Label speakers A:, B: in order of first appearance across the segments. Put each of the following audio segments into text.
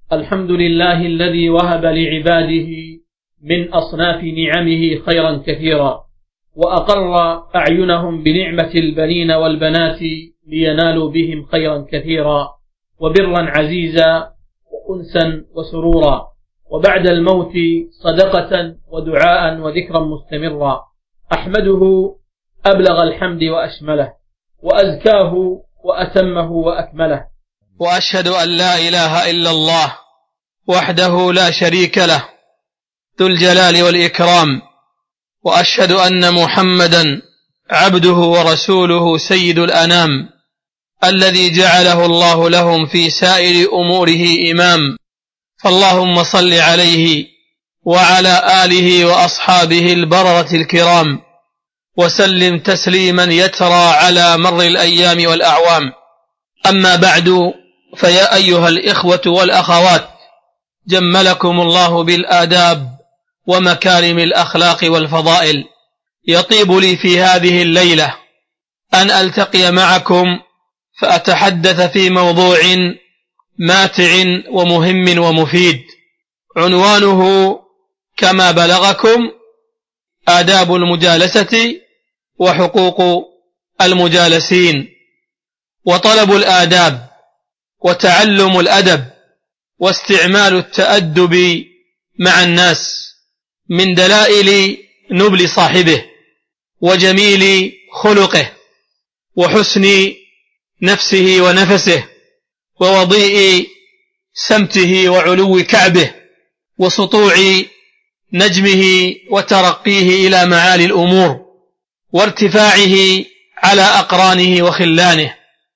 A: الحمد لله الذي وهب لعباده من أصناف نعمه خيرا كثيرا، وأقر أعينهم بنعمة البنين والبنات لينالوا بهم خيرا كثيرا وبرا عزيزا وأنسا وسرورا، وبعد الموت صدقة ودعاء وذكرا مستمرا. أحمده أبلغ الحمد وأشمله، وأزكاه وأتمه وأكمله،
B: وأشهد أن لا إله إلا الله وحده لا شريك له ذو الجلال والإكرام، وأشهد أن محمدا عبده ورسوله سيد الأنام الذي جعله الله لهم في سائر أموره إمام. فاللهم صل عليه وعلى آله وأصحابه البررة الكرام، وسلم تسليما يترى على مر الأيام والأعوام. أما بعد، فيا أيها الإخوة والأخوات، جملكم الله بالآداب ومكارم الأخلاق والفضائل. يطيب لي في هذه الليلة أن ألتقي معكم فأتحدث في موضوع ماتع ومهم ومفيد، عنوانه كما بلغكم آداب المجالسة وحقوق المجالسين. وطلب الآداب وتعلم الأدب واستعمال التأدب مع الناس من دلائل نبل صاحبه وجميل خلقه وحسن نفسه ونفسه ووضيء سمته وعلو كعبه وسطوع نجمه وترقيه إلى معالي الأمور وارتفاعه على أقرانه وخلانه.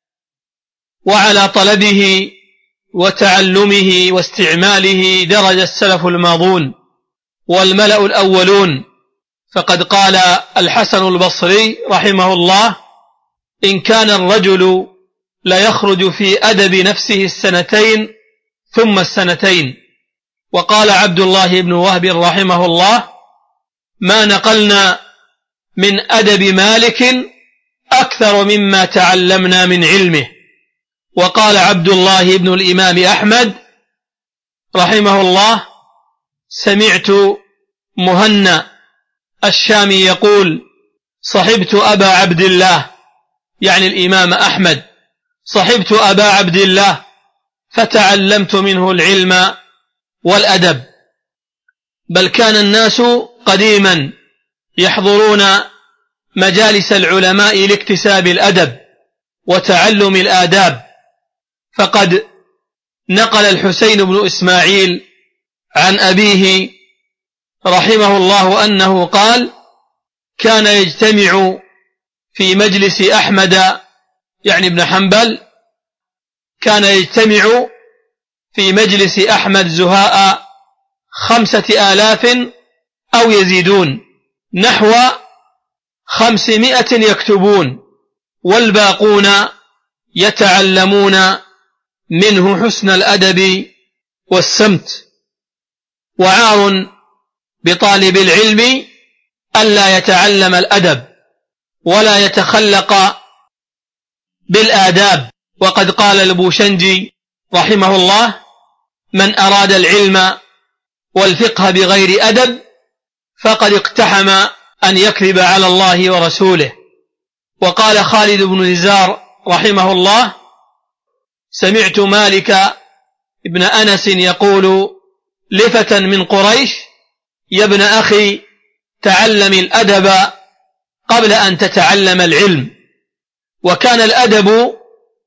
B: وعلى طلبه وتعلمه واستعماله درج السلف الماضون والملأ الأولون، فقد قال الحسن البصري رحمه الله: إن كان الرجل ليخرج في أدب نفسه السنتين ثم السنتين. وقال عبد الله بن وهب رحمه الله: ما نقلنا من أدب مالك أكثر مما تعلمنا من علمه. وقال عبد الله بن الإمام أحمد رحمه الله: سمعت مهنا الشامي يقول: صحبت أبا عبد الله، يعني الإمام أحمد، صحبت أبا عبد الله فتعلمت منه العلم والأدب. بل كان الناس قديما يحضرون مجالس العلماء لاكتساب الأدب وتعلم الآداب. فقد نقل الحسين بن إسماعيل عن أبيه رحمه الله أنه قال: كان يجتمع في مجلس أحمد، يعني ابن حنبل، كان يجتمع في مجلس أحمد زهاء 5,000 أو يزيدون، نحو 500 يكتبون، والباقون يتعلمون منه حسن الأدب والسمت. وعار بطالب العلم ألا يتعلم الأدب ولا يتخلق بالآداب. وقد قال البوشنجي رحمه الله: من أراد العلم والفقه بغير أدب فقد اقتحم أن يكذب على الله ورسوله. وقال خالد بن نزار رحمه الله: سمعت مالك ابن أنس يقول لفتى من قريش: يا ابن أخي، تعلم الأدب قبل أن تتعلم العلم. وكان الأدب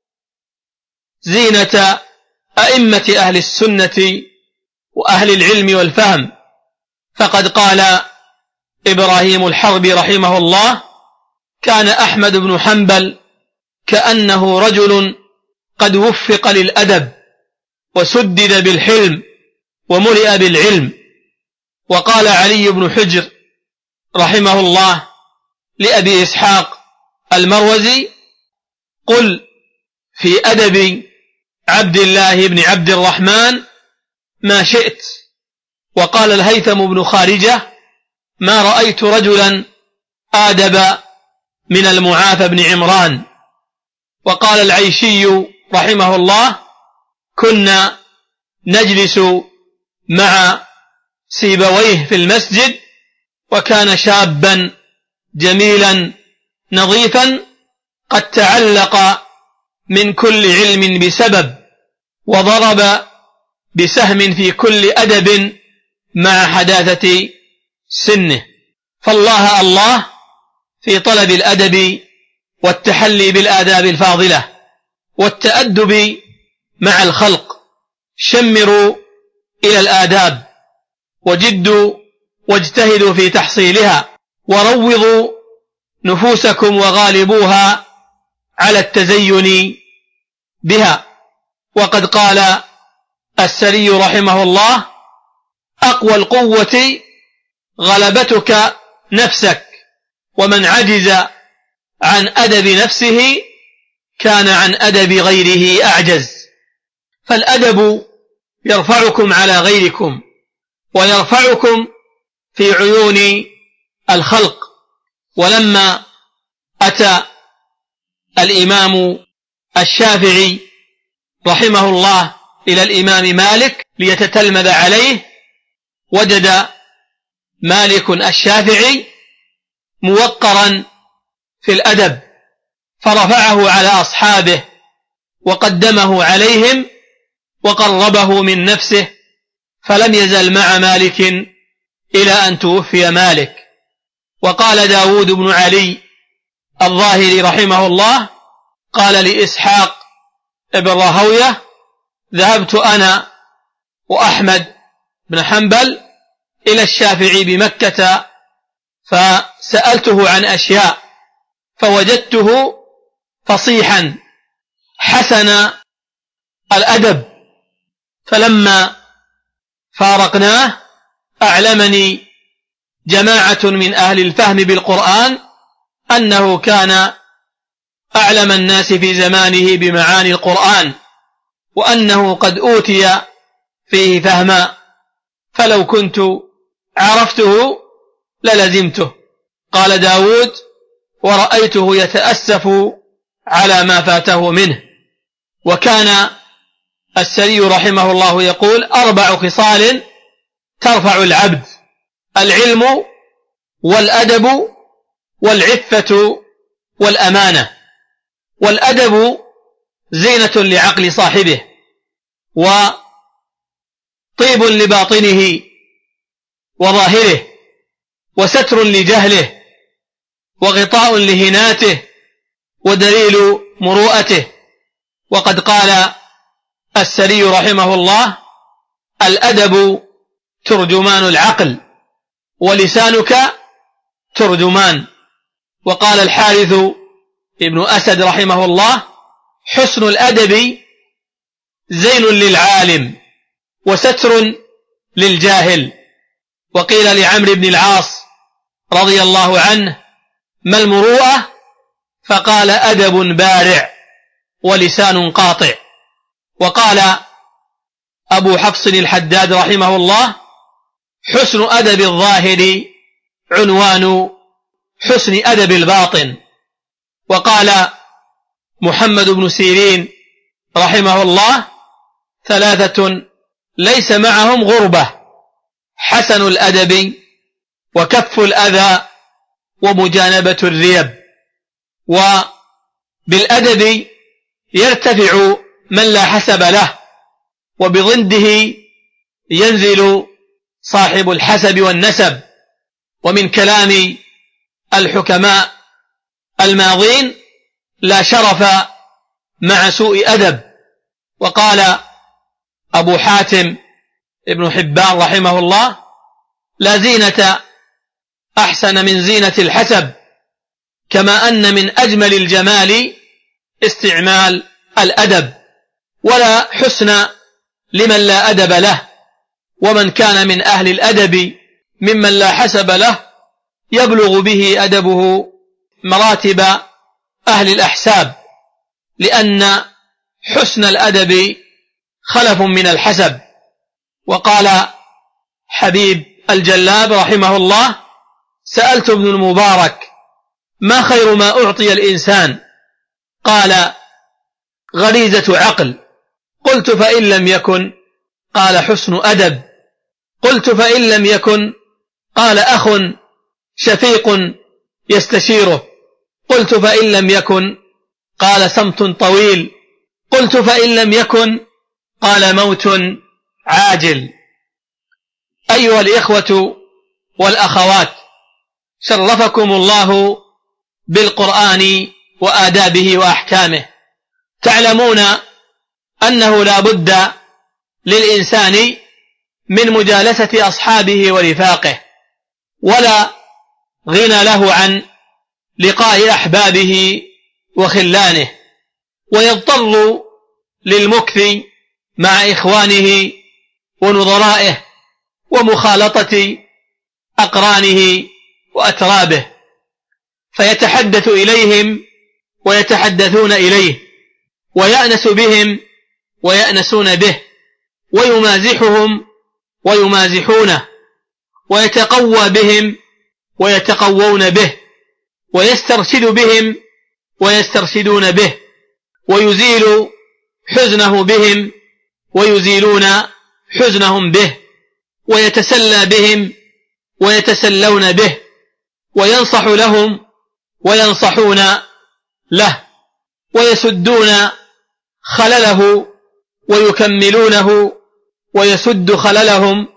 B: زينة أئمة أهل السنة وأهل العلم والفهم. فقد قال إبراهيم الحربي رحمه الله: كان أحمد بن حنبل كأنه رجل قد وفق للأدب وسدد بالحلم وملئ بالعلم. وقال علي بن حجر رحمه الله لأبي إسحاق المروزي: قل في أدب عبد الله بن عبد الرحمن ما شئت. وقال الهيثم بن خارجة: ما رأيت رجلا آدب من المعافى بن عمران. وقال العيشي رحمه الله: كنا نجلس مع سيبويه في المسجد، وكان شابا جميلا نظيفا قد تعلق من كل علم بسبب، وضرب بسهم في كل أدب مع حداثة سنه. فالله الله في طلب الأدب والتحلي بالآداب الفاضلة والتأدب مع الخلق. شمروا إلى الآداب وجدوا واجتهدوا في تحصيلها، وروضوا نفوسكم وغالبوها على التزين بها. وقد قال السري رحمه الله: أقوى القوة غلبتك نفسك، ومن عجز عن أدب نفسه كان عن أدب غيره أعجز. فالأدب يرفعكم على غيركم ويرفعكم في عيون الخلق. ولما أتى الإمام الشافعي رحمه الله إلى الإمام مالك ليتتلمذ عليه، وجد مالك الشافعي موقرا في الأدب، فرفعه على أصحابه وقدمه عليهم وقربه من نفسه، فلم يزل مع مالك إلى أن توفي مالك. وقال داود بن علي الظاهري رحمه الله: قال لإسحاق ابن راهوية: ذهبت أنا وأحمد بن حنبل إلى الشافعي بمكة فسألته عن أشياء، فوجدته فصيحا حسن الأدب، فلما فارقناه أعلمني جماعة من أهل الفهم بالقرآن أنه كان أعلم الناس في زمانه بمعاني القرآن، وأنه قد أوتي فيه فهما، فلو كنت عرفته للزمته. قال داود: ورأيته يتأسف على ما فاته منه. وكان السري رحمه الله يقول: 4 خصال ترفع العبد: العلم والأدب والعفة والأمانة. والأدب زينة لعقل صاحبه، وطيب لباطنه وظاهره، وستر لجهله، وغطاء لهناته، ودليل مروءته. وقد قال السري رحمه الله: الأدب ترجمان العقل، ولسانك ترجمان. وقال الحارث ابن أسد رحمه الله: حسن الأدب زين للعالم وستر للجاهل. وقيل لعمرو بن العاص رضي الله عنه: ما المروءة؟ فقال: أدب بارع ولسان قاطع. وقال أبو حفص الحداد رحمه الله: حسن أدب الظاهر عنوان حسن أدب الباطن. وقال محمد بن سيرين رحمه الله: 3 ليس معهم غربة: حسن الأدب، وكف الأذى، ومجانبة الريب. وبالأدب يرتفع من لا حسب له، وبضده ينزل صاحب الحسب والنسب. ومن كلام الحكماء الماضين: لا شرف مع سوء أدب. وقال أبو حاتم ابن حبان رحمه الله: لا زينة أحسن من زينة الحسب، كما أن من أجمل الجمال استعمال الأدب، ولا حسن لمن لا أدب له. ومن كان من أهل الأدب ممن لا حسب له يبلغ به أدبه مراتب أهل الأحساب، لأن حسن الأدب خلف من الحسب. وقال حبيب الجلاب رحمه الله: سألت ابن المبارك: ما خير ما أعطي الإنسان؟ قال: غريزة عقل. قلت: فإن لم يكن قال حسن أدب. قلت فإن لم يكن؟ قال أخ شفيق يستشيره. قلت فإن لم يكن؟ قال صمت طويل. قلت فإن لم يكن؟ قال موت عاجل. أيها الإخوة والأخوات، شرفكم الله بالقرآن وآدابه وأحكامه. تعلمون أنه لا بد للإنسان من مجالسة أصحابه ورفاقه، ولا غنى له عن لقاء أحبابه وخلانه، ويضطر للمكث مع إخوانه ونظرائه ومخالطة أقرانه وأترابه، فيتحدث إليهم ويتحدثون إليه، ويأنس بهم ويأنسون به، ويمازحهم ويمازحونه، ويتقوى بهم ويتقوون به، ويسترشد بهم ويسترشدون به، ويزيل حزنه بهم ويزيلون حزنهم به، ويتسلى بهم ويتسلون به، وينصح لهم وينصحون له، ويسدون خلله ويكملونه، ويسد خللهم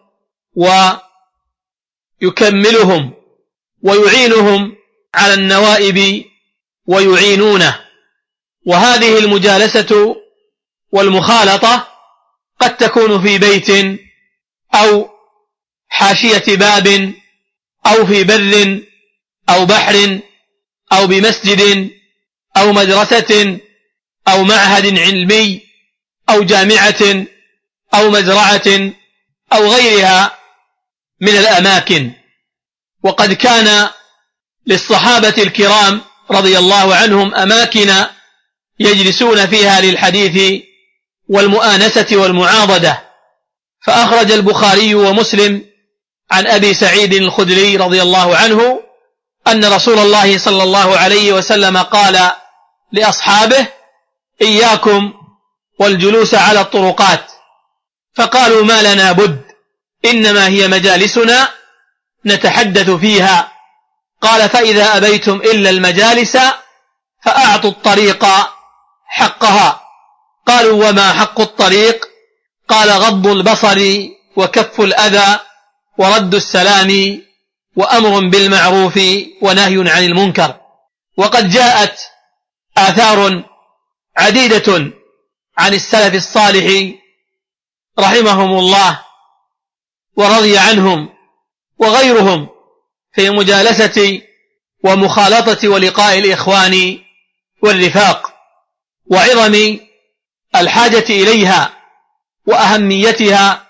B: ويكملهم، ويعينهم على النوائب ويعينونه. وهذه المجالسة والمخالطة قد تكون في بيت أو حاشية باب أو في بر أو بحر أو بمسجد أو مدرسة أو معهد علمي أو جامعة أو مزرعة أو غيرها من الأماكن. وقد كان للصحابة الكرام رضي الله عنهم أماكن يجلسون فيها للحديث والمؤانسة والمعاضدة. فأخرج البخاري ومسلم عن أبي سعيد الخدري رضي الله عنه أن رسول الله صلى الله عليه وسلم قال لأصحابه: إياكم والجلوس على الطرقات. فقالوا: ما لنا بد، إنما هي مجالسنا نتحدث فيها. قال: فإذا أبيتم إلا المجالس فأعطوا الطريق حقها. قالوا: وما حق الطريق؟ قال: غض البصر وكف الأذى ورد السلام وأمر بالمعروف ونهي عن المنكر. وقد جاءت آثار عديدة عن السلف الصالح رحمهم الله ورضي عنهم وغيرهم في مجالسة ومخالطة ولقاء الإخوان والرفاق، وعظم الحاجة إليها وأهميتها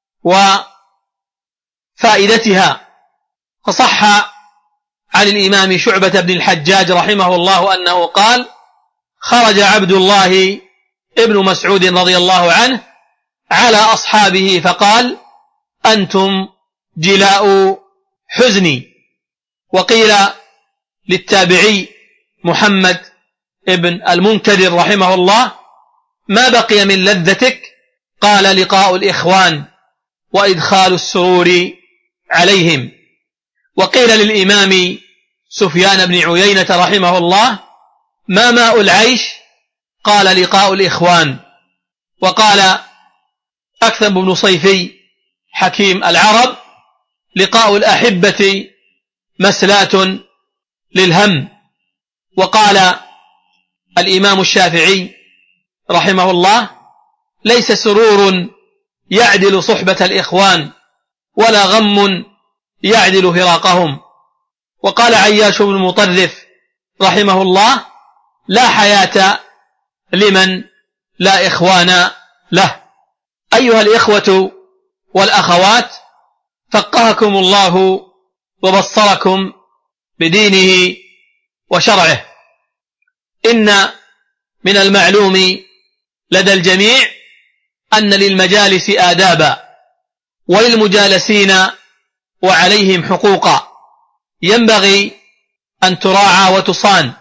B: وفائدتها. فصح عن الإمام شعبة بن الحجاج رحمه الله أنه قال: خرج عبد الله ابن مسعود رضي الله عنه على أصحابه فقال: أنتم جلاء حزني. وقيل للتابعي محمد ابن المنكدر رحمه الله: ما بقي من لذتك؟ قال: لقاء الإخوان وإدخال السرور عليهم. وقيل للإمام سفيان بن عيينة رحمه الله: ما ماء العيش؟ قال: لقاء الإخوان. وقال أكثم بن صيفي حكيم العرب: لقاء الأحبة مسلاة للهم. وقال الإمام الشافعي رحمه الله: ليس سرور يعدل صحبة الإخوان ولا غم يعدل فراقهم. وقال عياش بن مطرف رحمه الله: لا حياة لمن لا إخوان له. أيها الإخوة والأخوات، فقهكم الله وبصركم بدينه وشرعه. إن من المعلوم لدى الجميع أن للمجالس آدابا، وللمجالسين وعليهم حقوقا ينبغي أن تراعى وتصان،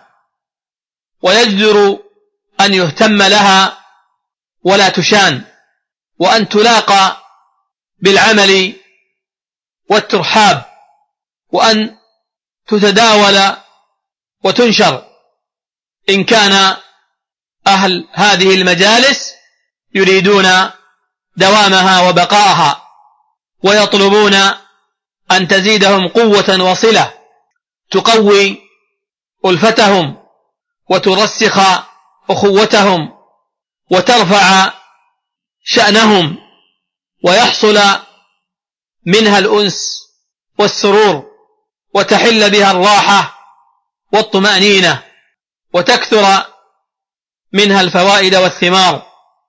B: ويجدر أن يهتم لها ولا تشان. وأن تلاقى بالعمل والترحاب، وأن تتداول وتنشر إن كان أهل هذه المجالس يريدون دوامها وبقاءها، ويطلبون أن تزيدهم قوة وصلة تقوي ألفتهم وترسخ أخوتهم وترفع شأنهم، ويحصل منها الأنس والسرور، وتحل بها الراحة والطمأنينة، وتكثر منها الفوائد والثمار،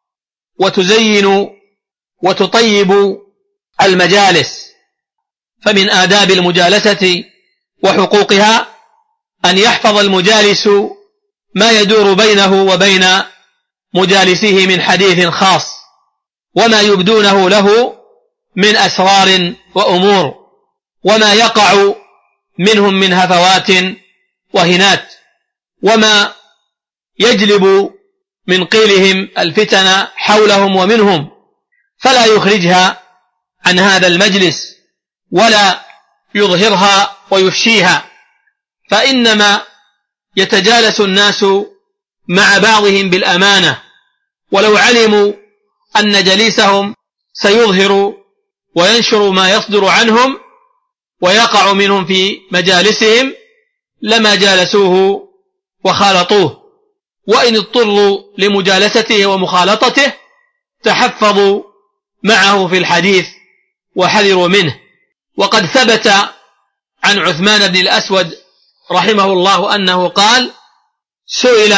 B: وتزين وتطيب المجالس. فمن آداب المجالسة وحقوقها أن يحفظ المجالس ما يدور بينه وبين مجالسه من حديث خاص، وما يبدونه له من أسرار وأمور، وما يقع منهم من هفوات وهنات، وما يجلب من قيلهم الفتن حولهم ومنهم، فلا يخرجها عن هذا المجلس ولا يظهرها ويفشيها، فإنما يتجالس الناس مع بعضهم بالأمانة، ولو علموا أن جليسهم سيظهر وينشر ما يصدر عنهم ويقع منهم في مجالسهم لما جالسوه وخالطوه، وإن اضطروا لمجالسته ومخالطته تحفظوا معه في الحديث وحذروا منه. وقد ثبت عن عثمان بن الأسود رحمه الله أنه قال: سئل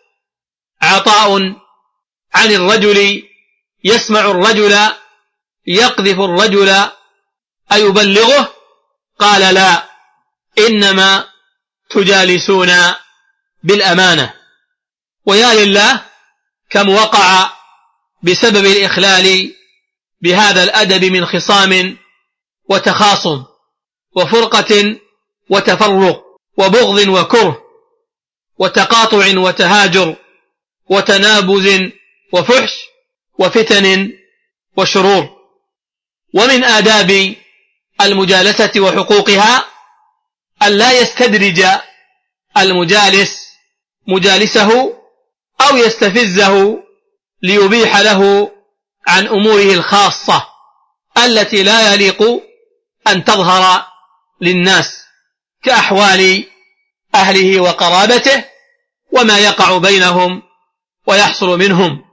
B: عطاء عن الرجل يسمع الرجل يقذف الرجل أيبلغه؟ قال: لا، إنما تجالسون بالأمانة. ويا لله كم وقع بسبب الإخلال بهذا الأدب من خصام وتخاصم وفرقة وتفرق وبغض وكره وتقاطع وتهاجر وتنابذ وفحش وفتن وشرور. ومن آداب المجالسة وحقوقها أن لا يستدرج المجالس مجالسه أو يستفزه ليبيح له عن أموره الخاصة التي لا يليق أن تظهر للناس، كأحوال أهله وقرابته وما يقع بينهم ويحصل منهم،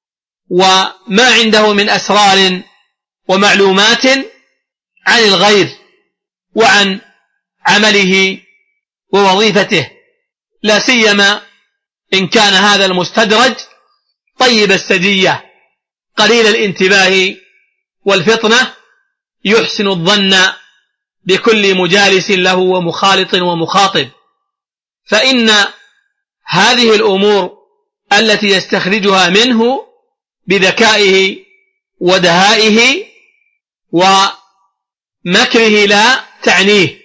B: وما عنده من أسرار ومعلومات عن الغير وعن عمله ووظيفته، لا سيما إن كان هذا المستدرج طيب السجية قليل الانتباه والفطنة، يحسن الظن بكل مجالس له ومخالط ومخاطب، فإن هذه الأمور التي يستخرجها منه بذكائه ودهائه ومكره لا تعنيه،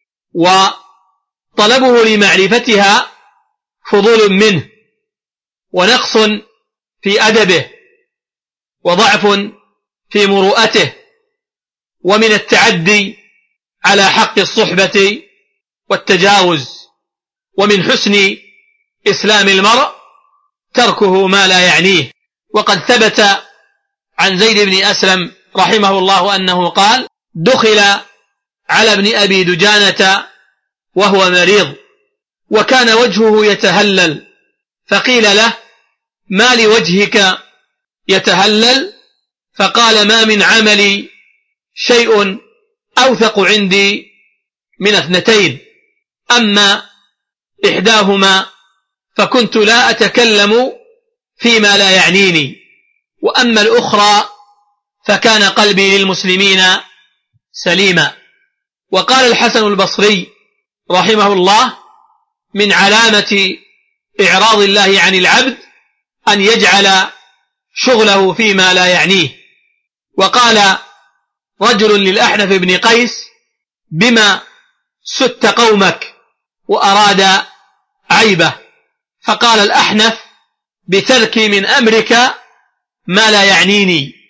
B: وطلبه لمعرفتها فضول منه ونقص في أدبه وضعف في مروءته، ومن التعدي على حق الصحبة والتجاوز، ومن حسن إسلام المرء تركه ما لا يعنيه. وقد ثبت عن زيد بن أسلم رحمه الله أنه قال: دخل على ابن أبي دجانة وهو مريض وكان وجهه يتهلل، فقيل له: ما لوجهك يتهلل؟ فقال: ما من عملي شيء أوثق عندي من اثنتين، أما إحداهما فكنت لا أتكلم فيما لا يعنيني، وأما الأخرى فكان قلبي للمسلمين سليما. وقال الحسن البصري رحمه الله: من علامة إعراض الله عن العبد أن يجعل شغله فيما لا يعنيه. وقال رجل للأحنف بن قيس: بما ست قومك؟ وأراد عيبه، فقال الأحنف: بتركي من أمرك ما لا يعنيني.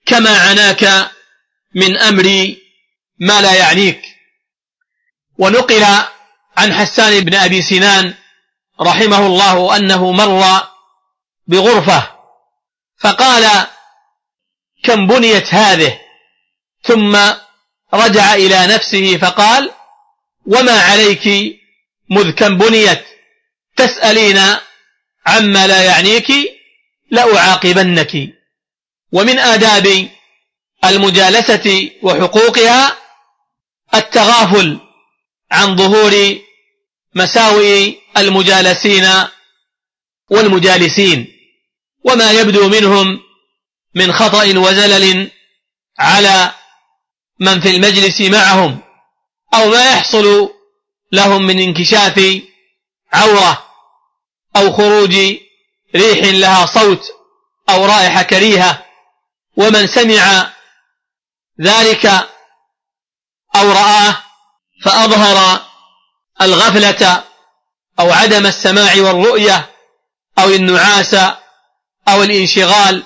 B: كما عناك من أمري ما لا يعنيك. ونقل عن حسان بن أبي سنان رحمه الله أنه مر بغرفة فقال: كم بنيت هذه؟ ثم رجع إلى نفسه فقال: وما عليك مذ كم بنيت تسألين عما لا يعنيك لأعاقبنك. ومن آداب المجالسة وحقوقها التغافل عن ظهور مساوئ المجالسين والمجالسين وما يبدو منهم من خطأ وزلل على من في المجلس معهم، أو ما يحصل لهم من انكشاف عورة أو خروج ريح لها صوت أو رائحة كريهة. ومن سمع ذلك أو رآه فأظهر الغفلة أو عدم السماع والرؤية أو النعاس أو الانشغال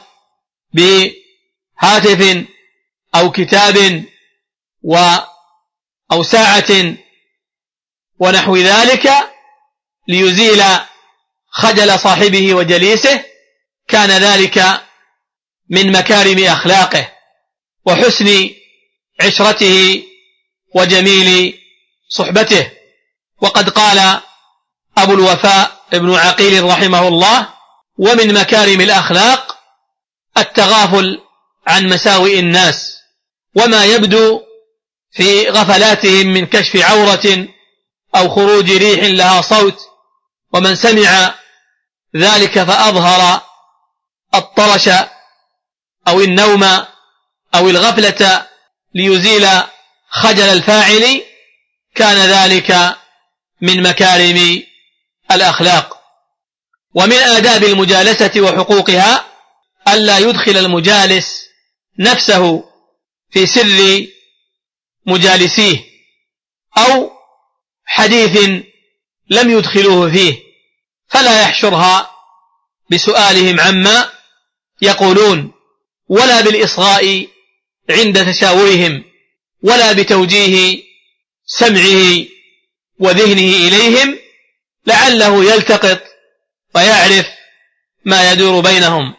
B: بهاتف أو كتاب أو ساعة ونحو ذلك ليزيل خجل صاحبه وجليسه، كان ذلك من مكارم أخلاقه وحسن عشرته وجميل صحبته. وقد قال أبو الوفاء ابن عقيل رحمه الله: ومن مكارم الأخلاق التغافل عن مساوئ الناس وما يبدو في غفلاتهم من كشف عورة أو خروج ريح لها صوت. ومن سمع ذلك فأظهر الطرش أو النوم أو الغفلة ليزيل خجل الفاعل، كان ذلك من مكارم الأخلاق. ومن آداب المجالسة وحقوقها ألا يدخل المجالس نفسه في سر مجالسيه أو حديث لم يدخلوه فيه، فلا يحشرها بسؤالهم عما يقولون، ولا بالإصغاء عند تشاورهم، ولا بتوجيه سمعه وذهنه إليهم لعله يلتقط ويعرف ما يدور بينهم،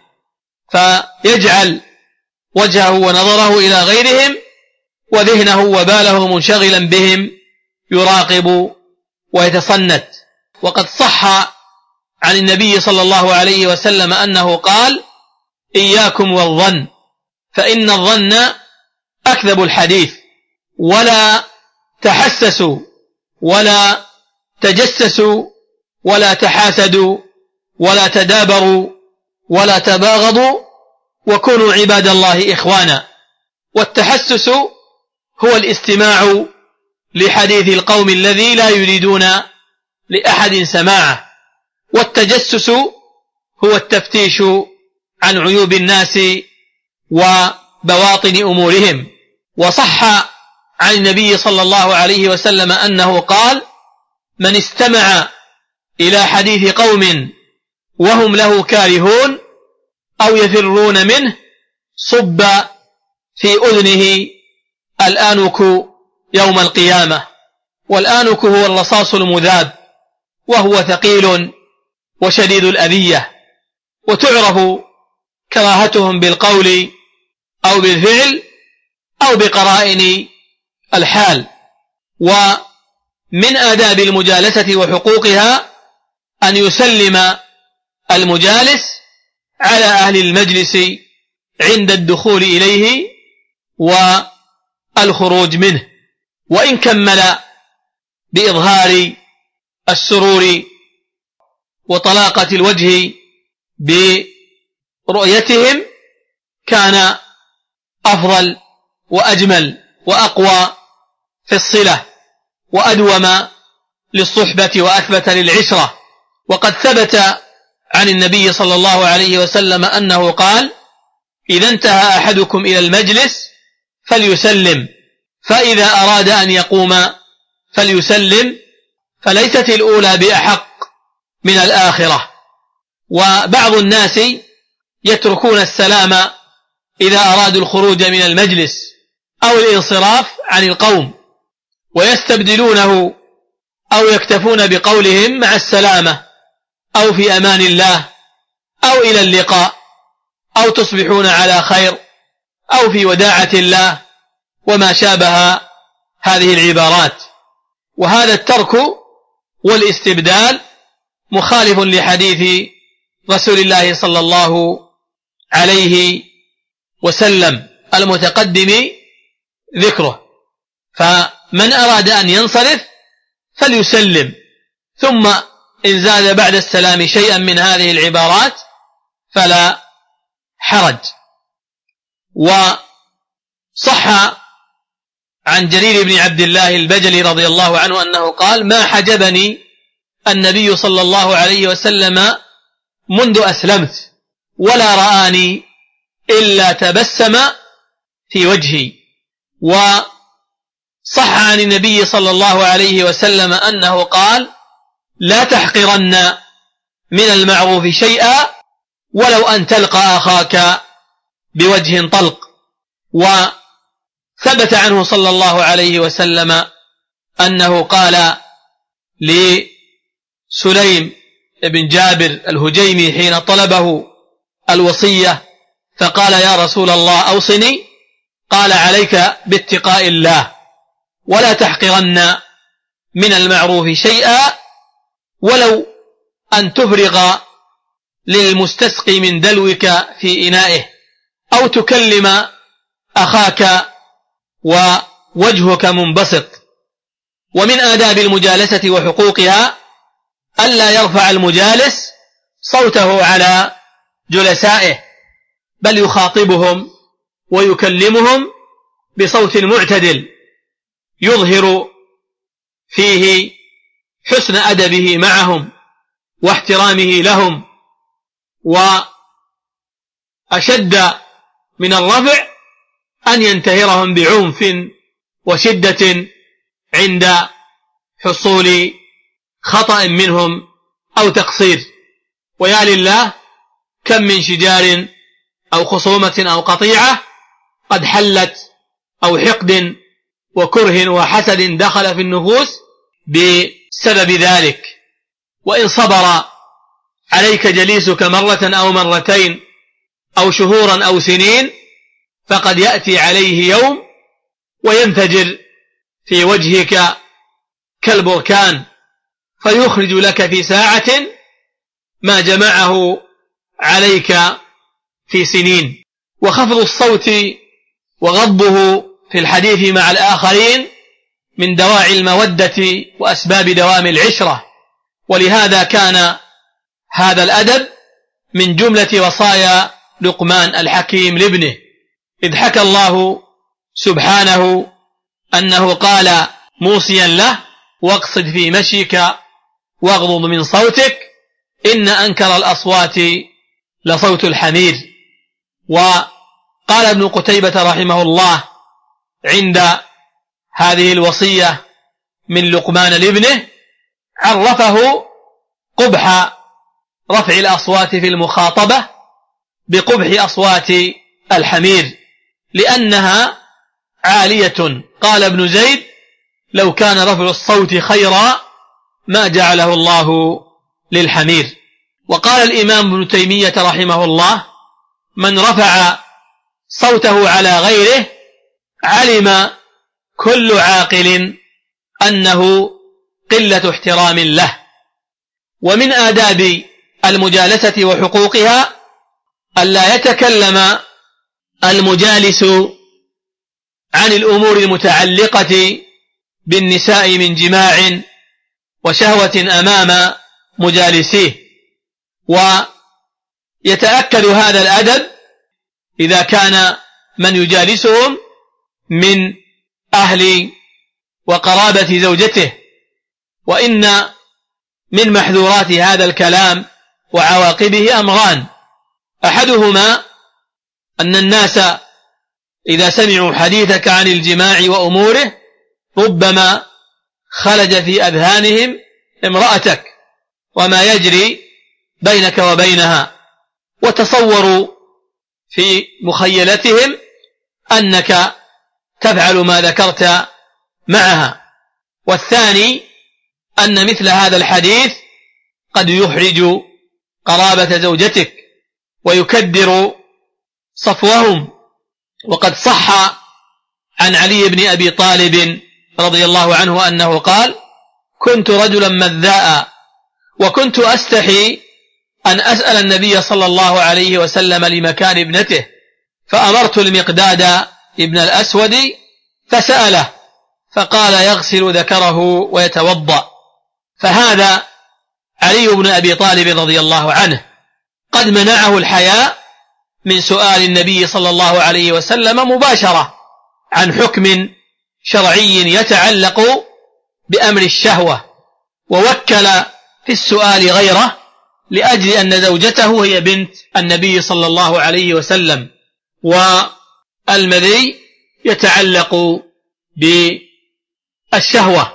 B: فيجعل وجهه ونظره إلى غيرهم وذهنه وباله منشغلا بهم يراقب ويتصنت. وقد صح عن النبي صلى الله عليه وسلم أنه قال: إياكم والظن فإن الظن أكذب الحديث، ولا تحسسوا ولا تجسسوا ولا تحاسدوا ولا تدابروا ولا تباغضوا وكونوا عباد الله إخوانا. والتحسس هو الاستماع لحديث القوم الذي لا يريدون لأحد سماعه، والتجسس هو التفتيش عن عيوب الناس وبواطن أمورهم. وصح عن النبي صلى الله عليه وسلم أنه قال: من استمع إلى حديث قوم وهم له كارهون أو يفرون منه صب في أذنه الآنك يوم القيامة. والآنك هو الرصاص المذاب، وهو ثقيل وشديد الأذية، وتعرف كراهتهم بالقول أو بالفعل أو بقرائن الحال. ومن آداب المجالسة وحقوقها أن يسلم المجالس على أهل المجلس عند الدخول إليه والخروج منه، وإن كمل بإظهار السرور وطلاقة الوجه برؤيتهم كان أفضل وأجمل وأقوى في الصلة وأدوم للصحبة وأثبت للعشرة. وقد ثبت عن النبي صلى الله عليه وسلم أنه قال: إذا انتهى أحدكم إلى المجلس فليسلم، فإذا أراد أن يقوم فليسلم، فليست الأولى بأحق من الآخرة. وبعض الناس يتركون السلام إذا أرادوا الخروج من المجلس أو الانصراف عن القوم، ويستبدلونه أو يكتفون بقولهم مع السلامة أو في أمان الله أو إلى اللقاء أو تصبحون على خير أو في وداعة الله وما شابه هذه العبارات. وهذا الترك والاستبدال مخالف لحديث رسول الله صلى الله عليه وسلم المتقدم ذكره. فمن أراد أن ينصرف فليسلم، ثم إن زاد بعد السلام شيئا من هذه العبارات فلا حرج. وصح عن جرير بن عبد الله البجلي رضي الله عنه أنه قال: ما حجبني النبي صلى الله عليه وسلم منذ أسلمت ولا رآني إلا تبسم في وجهي. وصح عن النبي صلى الله عليه وسلم أنه قال: لا تحقرن من المعروف شيئا ولو أن تلقى أخاك بوجه طلق. وثبت عنه صلى الله عليه وسلم أنه قال لسليم بن جابر الهجيمي حين طلبه الوصية فقال: يا رسول الله أوصني، قال: عليك باتقاء الله ولا تحقرن من المعروف شيئا ولو أن تفرغ للمستسقي من دلوك في إنائه أو تكلم أخاك ووجهك منبسط. ومن آداب المجالسة وحقوقها ألا يرفع المجالس صوته على جلسائه، بل يخاطبهم ويكلمهم بصوت معتدل يظهر فيه حسن أدبه معهم واحترامه لهم. وأشد من الرفع أن ينتهرهم بعنف وشدة عند حصول خطأ منهم أو تقصير. ويا لله كم من شجار أو خصومة أو قطيعة قد حلت، أو حقد وكره وحسد دخل في النفوس بسبب ذلك. وإن صبر عليك جليسك مرة أو مرتين أو شهورا أو سنين فقد يأتي عليه يوم وينفجر في وجهك كالبركان فيخرج لك في ساعة ما جمعه عليك في سنين. وخفض الصوت وغضه في الحديث مع الآخرين من دواعي المودة وأسباب دوام العشرة. ولهذا كان هذا الأدب من جملة وصايا لقمان الحكيم لابنه، إذ حكى الله سبحانه أنه قال موصيا له: واقصد في مشيك واغضض من صوتك إن أنكر الأصوات لصوت الحمير. وقال ابن قتيبة رحمه الله عند هذه الوصية من لقمان لابنه: عرفه قبح رفع الأصوات في المخاطبة بقبح أصوات الحمير لأنها عالية. قال ابن زيد: لو كان رفع الصوت خيرا ما جعله الله للحمير. وقال الإمام ابن تيمية رحمه الله: من رفع صوته على غيره علم كل عاقل أنه قلة احترام له. ومن آداب المجالسة وحقوقها ألا يتكلم المجالس عن الأمور المتعلقة بالنساء من جماع وشهوة أمام مجالسيه. ويتأكد هذا الأدب إذا كان من يجالسهم من أهل وقرابة زوجته. وإن من محذورات هذا الكلام وعواقبه أمران: أحدهما أن الناس إذا سمعوا حديثك عن الجماع وأموره ربما خلج في أذهانهم امرأتك وما يجري بينك وبينها، وتصوروا في مخيلتهم أنك تفعل ما ذكرت معها. والثاني أن مثل هذا الحديث قد يحرج قرابة زوجتك ويكدر صفوهم. وقد صح عن علي بن أبي طالب رضي الله عنه أنه قال: كنت رجلا مذاء وكنت أستحي أن أسأل النبي صلى الله عليه وسلم لمكان ابنته، فأمرت المقداد ابن الأسود فسأله فقال: يغسل ذكره ويتوضأ. فهذا علي بن أبي طالب رضي الله عنه قد منعه الحياء من سؤال النبي صلى الله عليه وسلم مباشرة عن حكم شرعي يتعلق بأمر الشهوة، ووكل في السؤال غيره لأجل أن زوجته هي بنت النبي صلى الله عليه وسلم، والمذي يتعلق بالشهوة.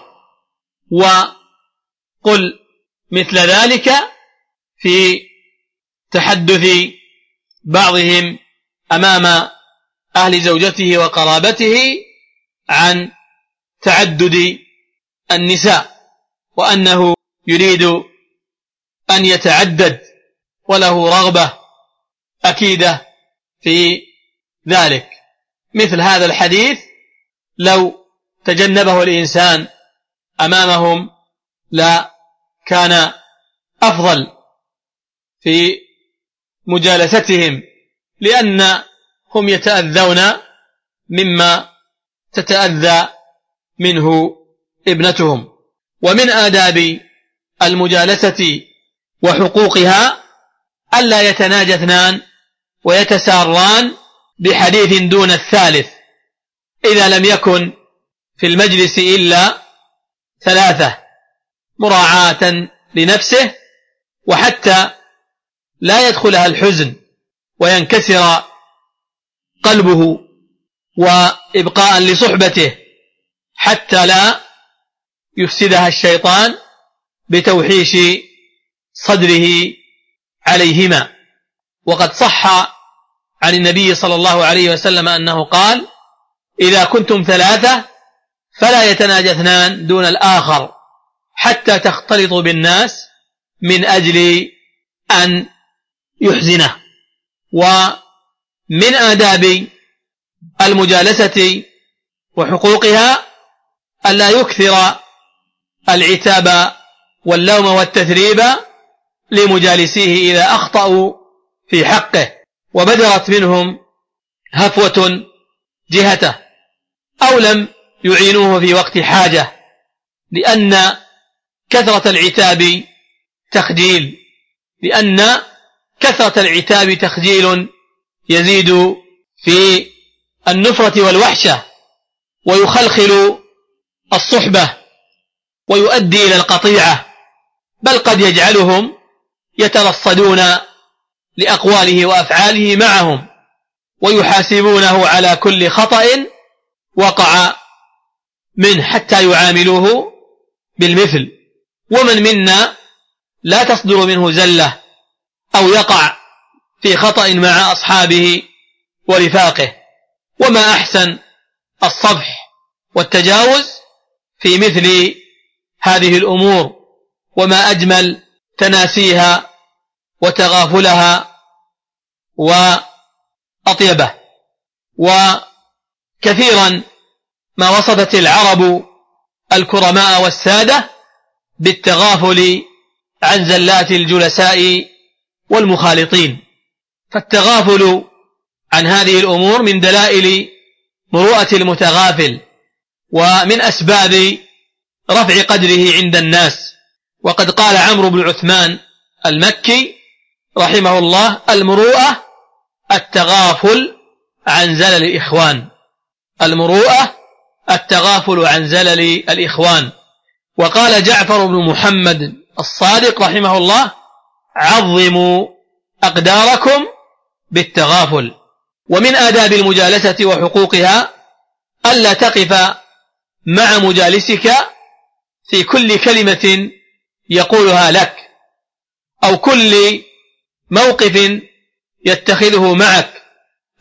B: وقل مثل ذلك في تحدث بعضهم أمام أهل زوجته وقرابته عن تعدد النساء، وأنه يريد أن يتعدد وله رغبة أكيدة في ذلك. مثل هذا الحديث لو تجنبه الإنسان أمامهم لا كان أفضل في مجالستهم، لأنهم يتأذون مما تتأذى منه ابنتهم. ومن آداب المجالسة وحقوقها ألا يتناجى اثنان ويتساران بحديث دون الثالث إذا لم يكن في المجلس إلا ثلاثة، مراعاة لنفسه وحتى لا يدخلها الحزن وينكسر قلبه، وإبقاء لصحبته حتى لا يفسدها الشيطان بتوحيش صدره عليهما. وقد صح عن النبي صلى الله عليه وسلم أنه قال: إذا كنتم ثلاثة فلا يتناجى اثنان دون الآخر حتى تختلطوا بالناس من أجل أن يحزنه. ومن آداب المجالسة وحقوقها ألا يكثر العتاب واللوم والتثريب لمجالسيه إذا أخطأوا في حقه وبدرت منهم هفوة جهته أو لم يعينوه في وقت حاجة، لأن كثرة العتاب تخجيل يزيد في النفرة والوحشة ويخلخل الصحبة ويؤدي إلى القطيعة، بل قد يجعلهم يترصدون لأقواله وأفعاله معهم ويحاسبونه على كل خطأ وقع منه حتى يعاملوه بالمثل. ومن منا لا تصدر منه زلة أو يقع في خطأ مع أصحابه ورفاقه. وما أحسن الصفح والتجاوز في مثل هذه الأمور، وما أجمل تناسيها وتغافلها وأطيبه. وكثيرا ما وصفت العرب الكرماء والسادة بالتغافل عن زلات الجلساء والمخالطين، فالتغافل عن هذه الأمور من دلائل مروءة المتغافل ومن أسباب رفع قدره عند الناس. وقد قال عمرو بن عثمان المكي رحمه الله: المروءة التغافل عن زلل الإخوان. المروءة التغافل عن زلل الإخوان. وقال جعفر بن محمد الصادق رحمه الله: عظموا أقداركم بالتغافل. ومن آداب المجالسة وحقوقها ألا تقف مع مجالسك في كل كلمة يقولها لك أو كل موقف يتخذه معك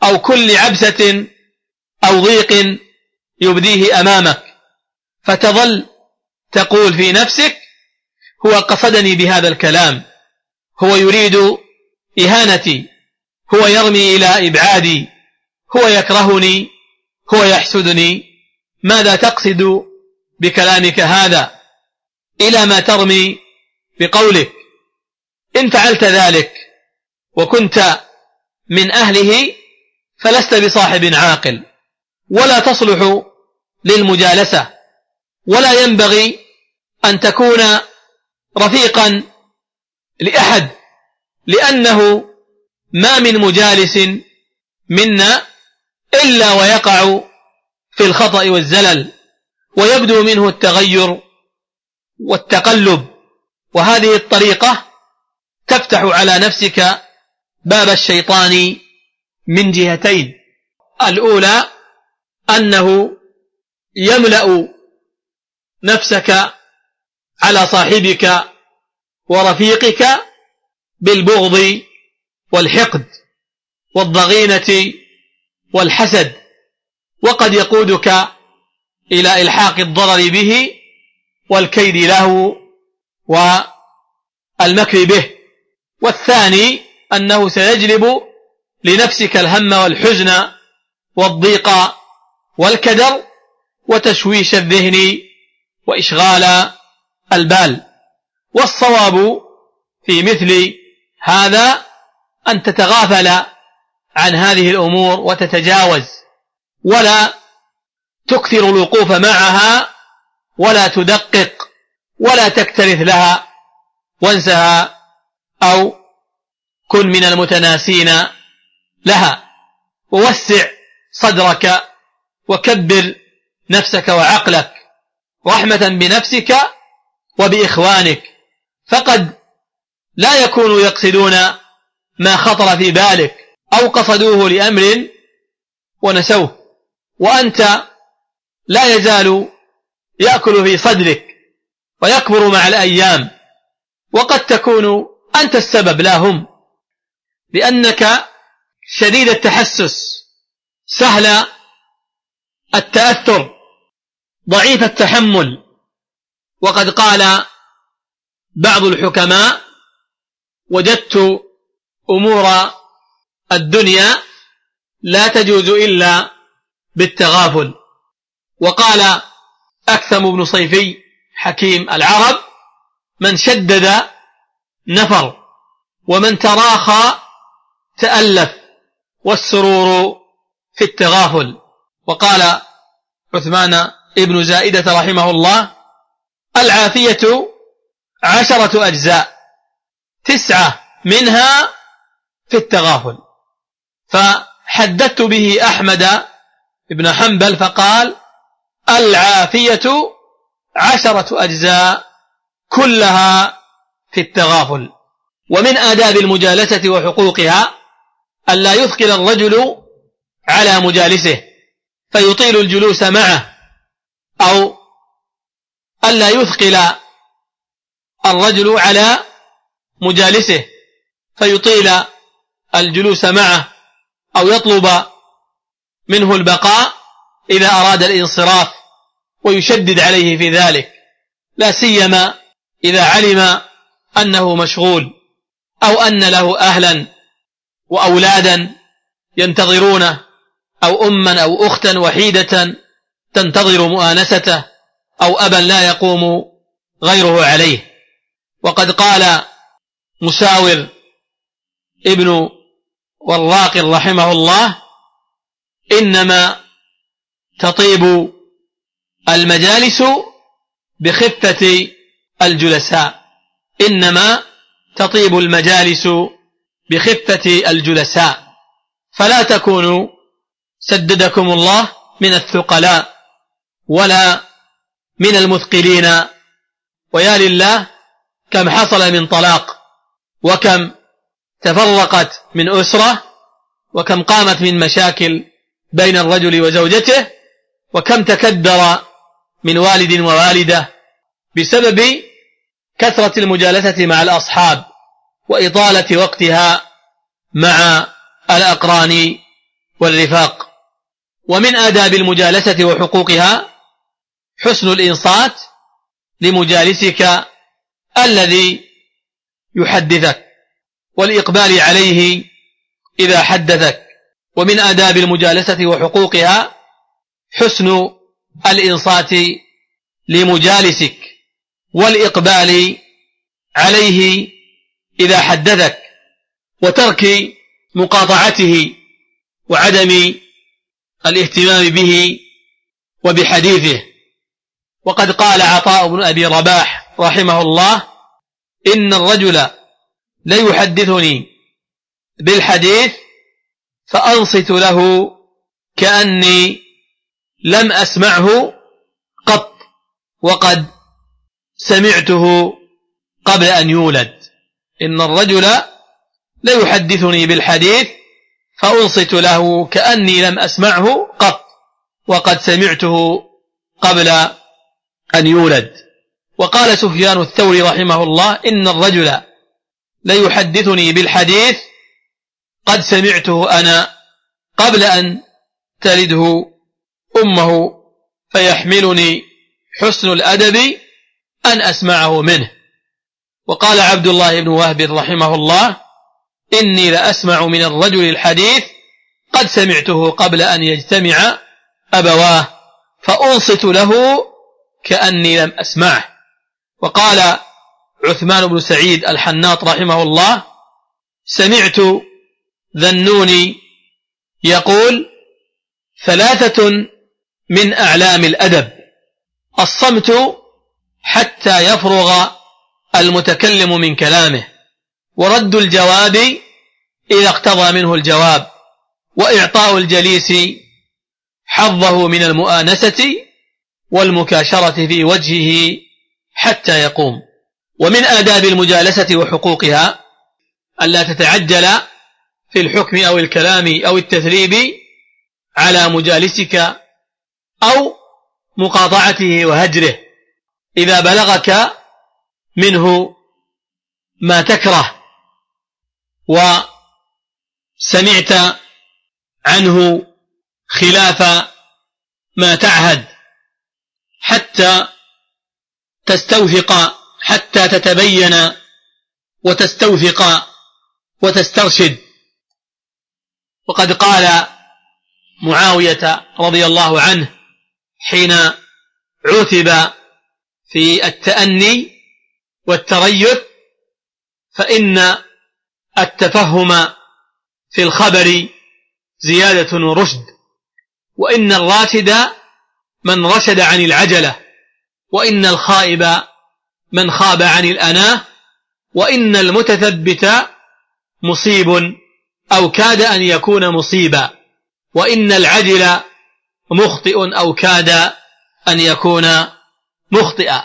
B: أو كل عبسة أو ضيق يبديه أمامك، فتظل تقول في نفسك: هو قصدني بهذا الكلام، هو يريد إهانتي، هو يرمي إلى إبعادي، هو يكرهني، هو يحسدني. ماذا تقصد بكلامك هذا؟ إلى ما ترمي بقولك؟ إن فعلت ذلك وكنت من أهله فلست بصاحب عاقل، ولا تصلح للمجالسة، ولا ينبغي أن تكون رفيقا لأحد، لأنه ما من مجالس منا إلا ويقع في الخطأ والزلل، ويبدو منه التغير والتقلب، وهذه الطريقة تفتح على نفسك باب الشيطان من جهتين: الأولى أنه يملأ نفسك على صاحبك ورفيقك بالبغض والحقد والضغينة والحسد، وقد يقودك إلى إلحاق الضرر به والكيد له والمكر به. والثاني أنه سيجلب لنفسك الهم والحزن والضيق والكدر وتشويش الذهن وإشغال البال. والصواب في مثل هذا أن تتغافل عن هذه الأمور وتتجاوز، ولا تكثر الوقوف معها، ولا تدقق، ولا تكترث لها، وانسها أو كن من المتناسين لها، ووسع صدرك وكبر نفسك وعقلك رحمة بنفسك وبإخوانك، فقد لا يكونوا يقصدون ما خطر في بالك أو قصدوه لأمر ونسوه، وأنت لا يزال يأكل في صدرك ويكبر مع الأيام، وقد تكون أنت السبب لا هم، لأنك شديد التحسس، سهل التأثر، ضعيف التحمل. وقد قال بعض الحكماء: وجدت أمور الدنيا لا تجوز إلا بالتغافل. وقال أكثم بن صيفي حكيم العرب: من شدد نفر، ومن تراخى تألف، والسرور في التغافل. وقال عثمان ابن زائدة رحمه الله: العافية 10 أجزاء، 9 منها في التغافل. فحددت به أحمد بن حنبل فقال: العافية 10 أجزاء كلها في التغافل. ومن آداب المجالسة وحقوقها ألا يثقل الرجل على مجالسه فيطيل الجلوس معه، أو ألا يثقل الرجل على مجالسه فيطيل الجلوس معه، أو يطلب منه البقاء إذا أراد الانصراف، ويشدد عليه في ذلك، لا سيما إذا علم أنه مشغول، أو أن له أهلا وأولادا ينتظرونه، أو أما أو أختا وحيدة تنتظر مؤانسته، أو أبا لا يقوم غيره عليه. وقد قال مساور ابن وراق رحمه الله: إنما تطيب المجالس بخفة الجلساء، إنما تطيب المجالس بخفة الجلساء، فلا تكونوا سددكم الله من الثقلاء ولا من المثقلين. ويا لله كم حصل من طلاق، وكم تفرقت من أسرة، وكم قامت من مشاكل بين الرجل وزوجته، وكم تكدر من والد ووالدة بسبب كثرة المجالسة مع الأصحاب وإطالة وقتها مع الأقران والرفاق. ومن آداب المجالسة وحقوقها حسن الإنصات لمجالسك الذي يحدثك والإقبال عليه إذا حدثك. ومن آداب المجالسة وحقوقها حسن الإنصات لمجالسك والإقبال عليه إذا حدثك، وترك مقاطعته وعدم الاهتمام به وبحديثه. وقد قال عطاء بن أبي رباح رحمه الله: إن الرجل ليحدثني بالحديث فأنصت له كأني لم أسمعه قط وقد سمعته قبل أن يولد. إن الرجل ليحدثني بالحديث فأنصت له كأني لم أسمعه قط وقد سمعته قبل أن يولد. وقال سفيان الثوري رحمه الله: إن الرجل ليحدثني بالحديث قد سمعته أنا قبل أن تلده أمه فيحملني حسن الأدب أن أسمعه منه. وقال عبد الله بن وهب رحمه الله: إني لأسمع من الرجل الحديث قد سمعته قبل أن يجتمع أبواه فأنصت له كأني لم أسمعه. وقال عثمان بن سعيد الحناط رحمه الله: سمعت ذنوني يقول: ثلاثة من أعلام الأدب: الصمت حتى يفرغ المتكلم من كلامه، ورد الجواب إذا اقتضى منه الجواب، وإعطاء الجليس حظه من المؤانسة والمكاشرة في وجهه حتى يقوم. ومن آداب المجالسة وحقوقها ألا تتعجل في الحكم أو الكلام أو التثريب على مجالسك أو مقاطعته وهجره إذا بلغك منه ما تكره وسمعت عنه خلاف ما تعهد حتى تستوثق، حتى تتبين وتستوثق وتسترشد. وقد قال معاوية رضي الله عنه حين عوتب في التأني والتريث: فإن التفهم في الخبر زيادة ورشد، وإن الراشد من رشد عن العجلة، وإن الخائب من خاب عن الأناه، وإن المتثبت مصيب أو كاد أن يكون مصيبا، وإن العجل مخطئ أو كاد أن يكون مخطئا.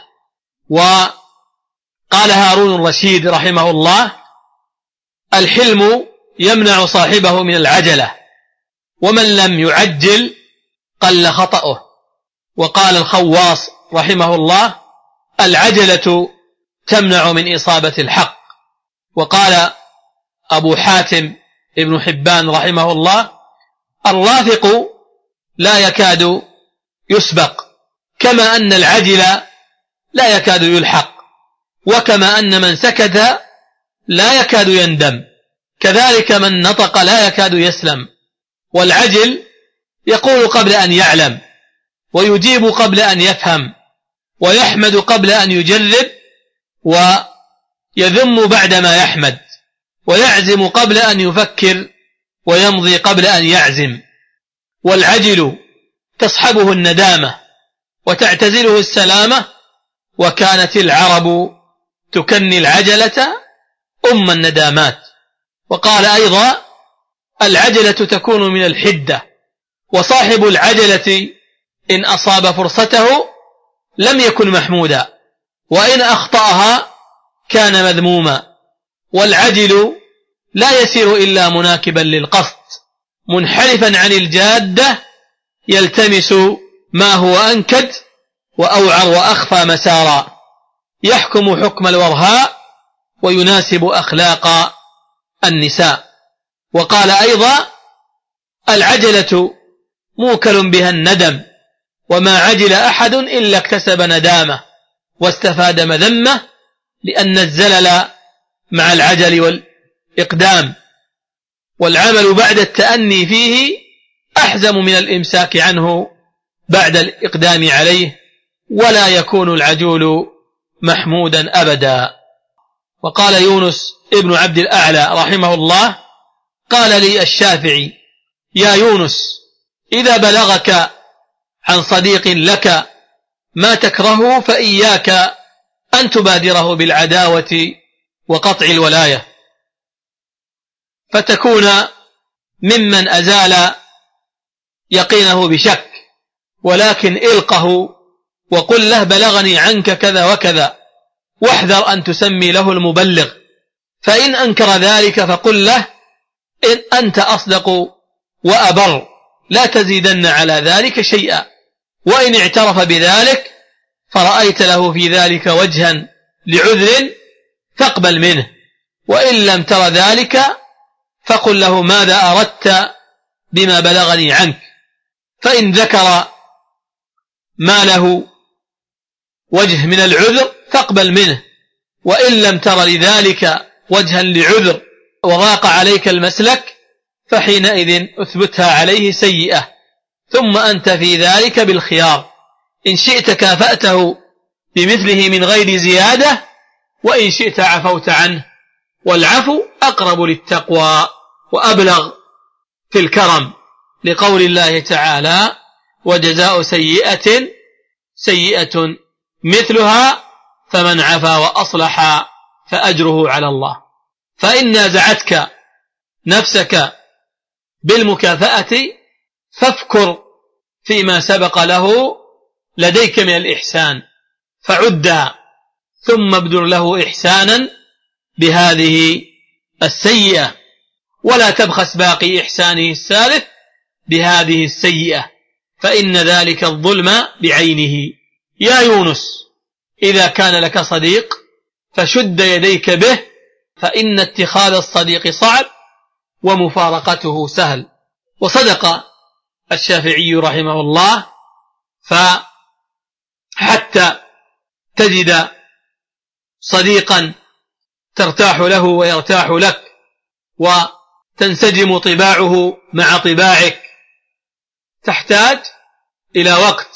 B: وقال هارون الرشيد رحمه الله: الحلم يمنع صاحبه من العجلة، ومن لم يعجل قل خطأه. وقال الخواص رحمه الله: العجلة تمنع من إصابة الحق. وقال أبو حاتم ابن حبان رحمه الله: الرافق لا يكاد يسبق، كما أن العجل لا يكاد يلحق، وكما أن من سكت لا يكاد يندم، كذلك من نطق لا يكاد يسلم. والعجل يقول قبل أن يعلم، ويجيب قبل أن يفهم، ويحمد قبل أن يجرب، ويذم بعدما يحمد، ويعزم قبل أن يفكر، ويمضي قبل أن يعزم. والعجل تصحبه الندامة وتعتزله السلامة، وكانت العرب تكني العجلة أم الندامات. وقال أيضا: العجلة تكون من الحدة، وصاحب العجلة إن أصاب فرصته لم يكن محمودا، وإن أخطأها كان مذموما. والعجل لا يسير إلا مناكبا للقصد، منحرفا عن الجادة، يلتمس ما هو أنكد وأوعر وأخفى مسارا، يحكم حكم الورهاء ويناسب أخلاق النساء. وقال أيضا: العجلة موكل بها الندم، وما عجل أحد إلا اكتسب ندامة واستفاد مذمة، لأن الزلل مع العجل والإقدام، والعمل بعد التأني فيه أحزم من الإمساك عنه بعد الإقدام عليه، ولا يكون العجول محمودا أبدا. وقال يونس ابن عبد الأعلى رحمه الله: قال لي الشافعي: يا يونس، إذا بلغك عن صديق لك ما تكرهه فإياك أن تبادره بالعداوة وقطع الولاية، فتكون ممن أزال يقينه بشك، ولكن إلقه وقل له: بلغني عنك كذا وكذا، واحذر أن تسمي له المبلغ، فإن أنكر ذلك فقل له: إن أنت أصدق وأبر، لا تزيدن على ذلك شيئا، وإن اعترف بذلك فرأيت له في ذلك وجها لعذر فاقبل منه، وإن لم تر ذلك فقل له: ماذا أردت بما بلغني عنك؟ فإن ذكر ما له وجه من العذر فاقبل منه، وإن لم تر لذلك وجها لعذر وضاق عليك المسلك فحينئذ أثبتها عليه سيئة، ثم أنت في ذلك بالخيار، إن شئت كافأته بمثله من غير زيادة، وإن شئت عفوت عنه، والعفو أقرب للتقوى وأبلغ في الكرم، لقول الله تعالى: وجزاء سيئة سيئة مثلها فمن عفا وأصلح فأجره على الله. فإن نازعتك نفسك بالمكافأة فافكر فيما سبق له لديك من الإحسان فعدها، ثم ابذل له إحسانا بهذه السيئة، ولا تبخس باقي إحسانه السالف بهذه السيئة، فإن ذلك الظلم بعينه. يا يونس، إذا كان لك صديق فشد يديك به، فإن اتخاذ الصديق صعب ومفارقته سهل. وصدق الشافعي رحمه الله، فحتى تجد صديقا ترتاح له ويرتاح لك وتنسجم طباعه مع طباعك تحتاج إلى وقت،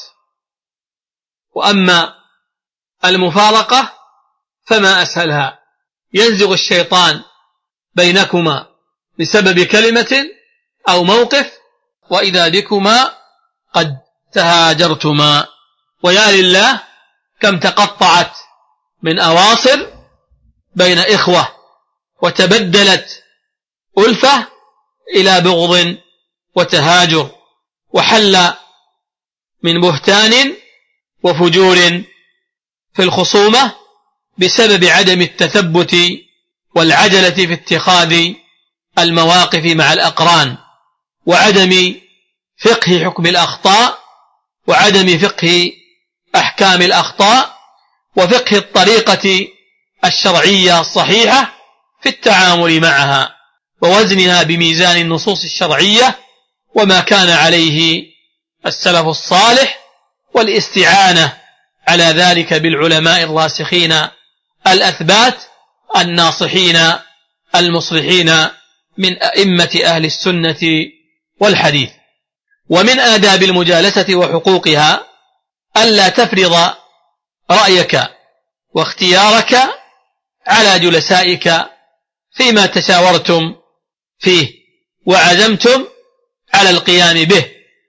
B: وأما المفارقة فما أسهلها، ينزغ الشيطان بينكما بسبب كلمة أو موقف، وإذا بكما قد تهاجرتما. ويا لله كم تقطعت من أواصر بين إخوة، وتبدلت ألفة إلى بغض وتهاجر، وحل من بهتان وفجور في الخصومة بسبب عدم التثبت والعجلة في اتخاذ المواقف مع الأقران، وعدم فقه حكم الأخطاء، وعدم فقه أحكام الأخطاء، وفقه الطريقة الشرعية الصحيحة في التعامل معها، ووزنها بميزان النصوص الشرعية وما كان عليه السلف الصالح، والاستعانة على ذلك بالعلماء الراسخين الأثبات الناصحين المصلحين من أئمة أهل السنة والحديث. ومن آداب المجالسة وحقوقها ألا تفرض رأيك واختيارك على جلسائك فيما تشاورتم فيه وعزمتم على القيام به،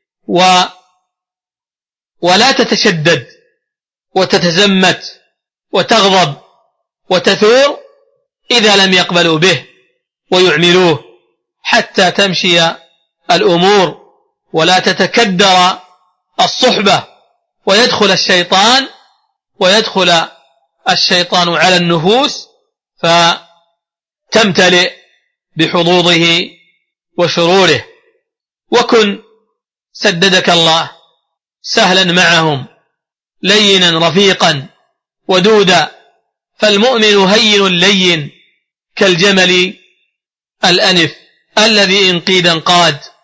B: ولا تتشدد وتتزمت وتغضب وتثور إذا لم يقبلوا به ويعملوه، حتى تمشي الأمور، ولا تتكدر الصحبة ويدخل الشيطان على النفوس فتمتلئ بحظوظه وشروره. وكن سددك الله سهلا معهم، لينا رفيقا ودودا، فالمؤمن هين لين كالجمل الأنف الذي إن قيد انقاد،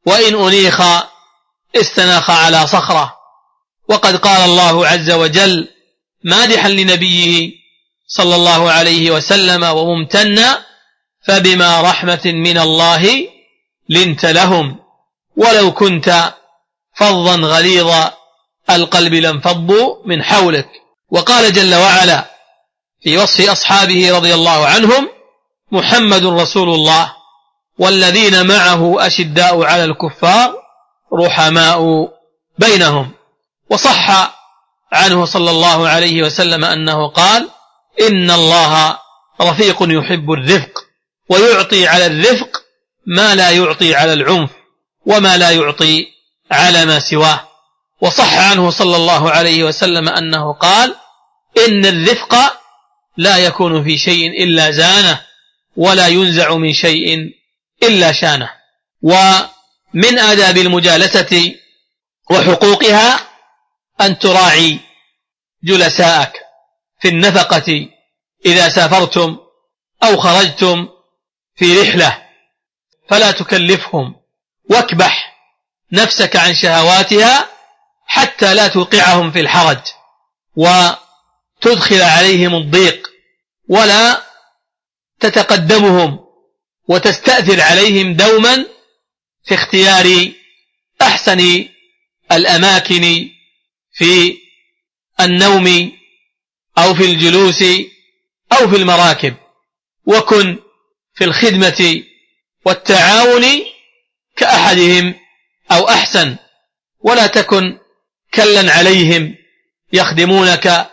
B: وإن أنيخ استناخ على صخرة. وقد قال الله عز وجل مادحا لنبيه صلى الله عليه وسلم وممتنا: فبما رحمة من الله لنت لهم ولو كنت فظا غليظ القلب لانفضوا من حولك. وقال جل وعلا في وصف أصحابه رضي الله عنهم: محمد رسول الله والذين معه أشداء على الكفار رحماء بينهم. وصح عنه صلى الله عليه وسلم أنه قال: إن الله رفيق يحب الرفق ويعطي على الرفق ما لا يعطي على العنف وما لا يعطي على ما سواه. وصح عنه صلى الله عليه وسلم أنه قال: إن الرفق لا يكون في شيء إلا زانه ولا ينزع من شيء إلا شانه. ومن آداب المجالسة وحقوقها أن تراعي جلساءك في النفقة إذا سافرتم أو خرجتم في رحلة، فلا تكلفهم، واكبح نفسك عن شهواتها حتى لا توقعهم في الحرج وتدخل عليهم الضيق، ولا تتقدمهم وتستأثر عليهم دوما في اختيار أحسن الأماكن في النوم أو في الجلوس أو في المراكب. وكن في الخدمة والتعاون كأحدهم أو أحسن، ولا تكن كلا عليهم يخدمونك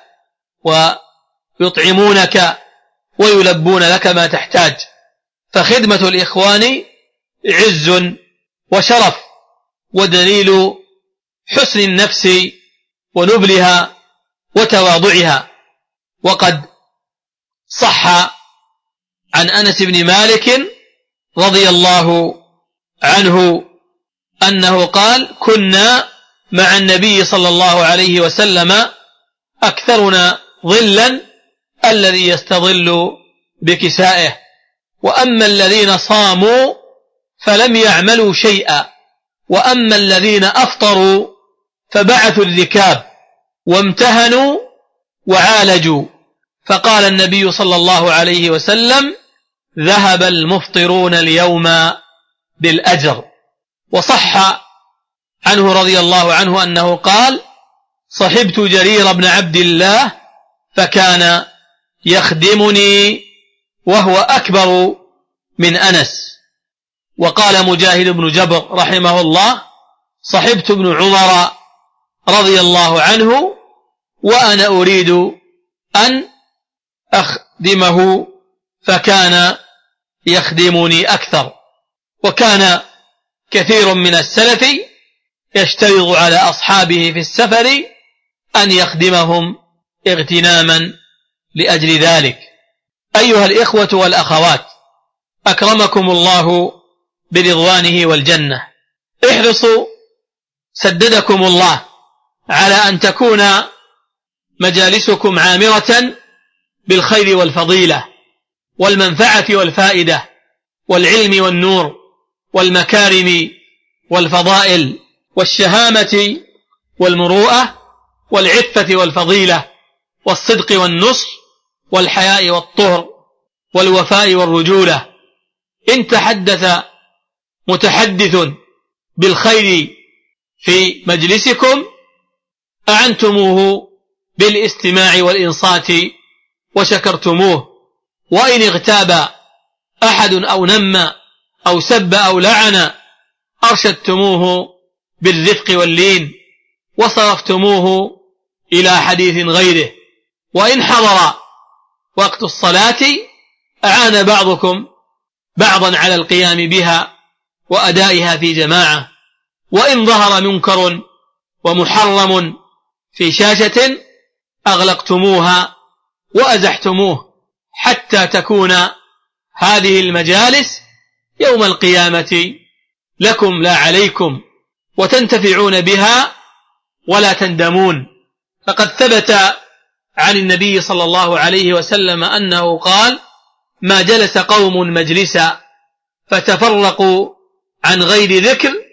B: ويطعمونك ويلبون لك ما تحتاج. فخدمة الإخوان عز وشرف ودليل حسن النفس ونبلها وتواضعها. وقد صح عن أنس بن مالك رضي الله عنه أنه قال: كنا مع النبي صلى الله عليه وسلم أكثرنا ظلا الذي يستظل بكسائه، وأما الذين صاموا فلم يعملوا شيئا، وأما الذين أفطروا فبعثوا الركاب وامتهنوا وعالجوا. فقال النبي صلى الله عليه وسلم: ذهب المفطرون اليوم بالأجر. وصح عنه رضي الله عنه أنه قال: صحبت جرير بن عبد الله فكان يخدمني وهو أكبر من أنس. وقال مجاهد بن جبر رحمه الله: صحبت ابن عمر رضي الله عنه وأنا أريد أن أخدمه فكان يخدمني أكثر. وكان كثير من السلف يشترط على أصحابه في السفر أن يخدمهم اغتناما لأجل ذلك. أيها الإخوة والأخوات، أكرمكم الله برضوانه والجنة، احرصوا سددكم الله على أن تكون مجالسكم عامرة بالخير والفضيلة والمنفعة والفائدة والعلم والنور والمكارم والفضائل والشهامة والمروءة والعفة والفضيلة والصدق والنصح والحياء والطهر والوفاء والرجولة. إن تحدث متحدث بالخير في مجلسكم أعنتموه بالاستماع والإنصات وشكرتموه، وإن اغتاب أحد أو نم أو سب أو لعن أرشدتموه بالرفق واللين وصرفتموه إلى حديث غيره. وإن حضر وقت الصلاة أعان بعضكم بعضا على القيام بها وأدائها في جماعة. وإن ظهر منكر ومحرم في شاشة أغلقتموها وأزحتموه حتى تكون هذه المجالس يوم القيامة لكم لا عليكم، وتنتفعون بها ولا تندمون. فقد ثبت عن النبي صلى الله عليه وسلم أنه قال: ما جلس قوم مجلسا فتفرقوا عن غير ذكر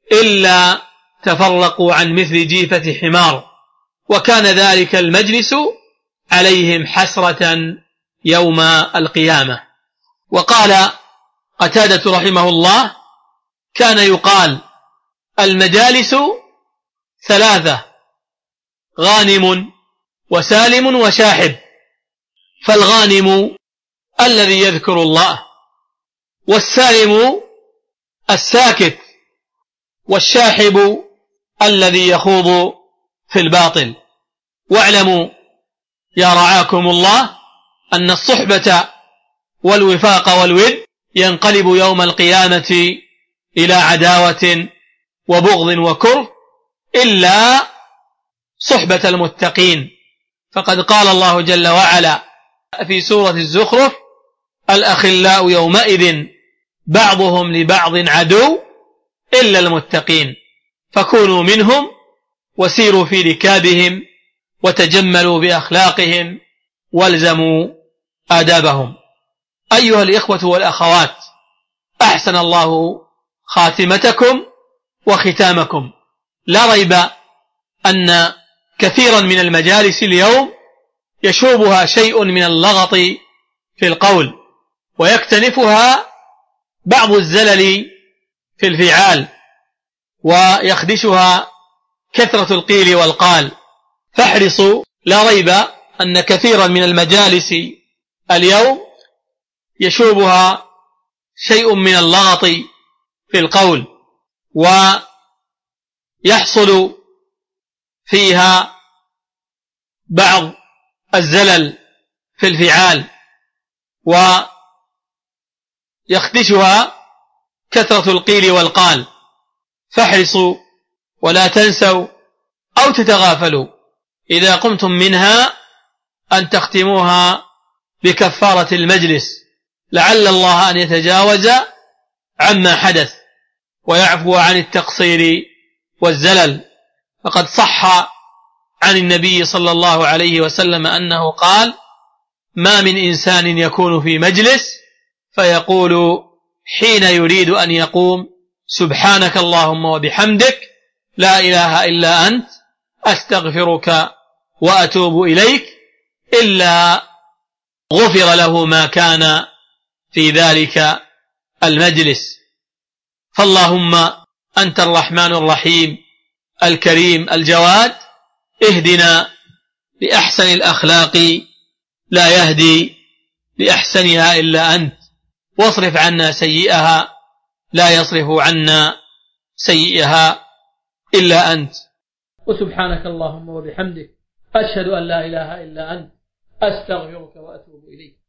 B: إلا تفرقوا عن مثل جيفة حمار، وكان ذلك المجلس عليهم حسرة يوم القيامة. وقال قتادة رحمه الله: كان يقال المجالس ثلاثة: غانم وسالم وشاحب. فالغانم الذي يذكر الله، والسالم الساكت، والشاحب الذي يخوض في الباطل. واعلموا يا رعاكم الله أن الصحبة والوفاق والود ينقلب يوم القيامة إلى عداوة وبغض وكره إلا صحبة المتقين. فقد قال الله جل وعلا في سورة الزخرف: الأخلاء يومئذ بعضهم لبعض عدو إلا المتقين، فكونوا منهم وسيروا في ركابهم وتجملوا بأخلاقهم والزموا آدابهم. أيها الإخوة والأخوات، أحسن الله خاتمتكم وختامكم. لا ريب أن كثيرا من المجالس اليوم يشوبها شيء من اللغط في القول، ويكتنفها بعض الزلل في الفعال، ويخدشها كثرة القيل والقال. فاحرصوا، لا ريب أن كثيرا من المجالس اليوم يشوبها شيء من اللغط في القول، ويحصل فيها بعض الزلل في الفعال، ويخدشها كثرة القيل والقال. فاحرصوا ولا تنسوا أو تتغافلوا إذا قمتم منها أن تختموها بكفارة المجلس، لعل الله أن يتجاوز عما حدث ويعفو عن التقصير والزلل. فقد صح عن النبي صلى الله عليه وسلم أنه قال: ما من إنسان يكون في مجلس فيقول حين يريد أن يقوم: سبحانك اللهم وبحمدك، لا إله إلا أنت، أستغفرك وأتوب إليك، إلا غفر له ما كان في ذلك المجلس. فاللهم أنت الرحمن الرحيم الكريم الجواد، اهدنا لأحسن الأخلاق، لا يهدي لأحسنها إلا أنت، واصرف عنا سيئها، لا يصرف عنا سيئها إلا أنت.
A: وسبحانك اللهم وبحمدك، أشهد أن لا إله إلا أنت، أستغفرك وأتوب إليك.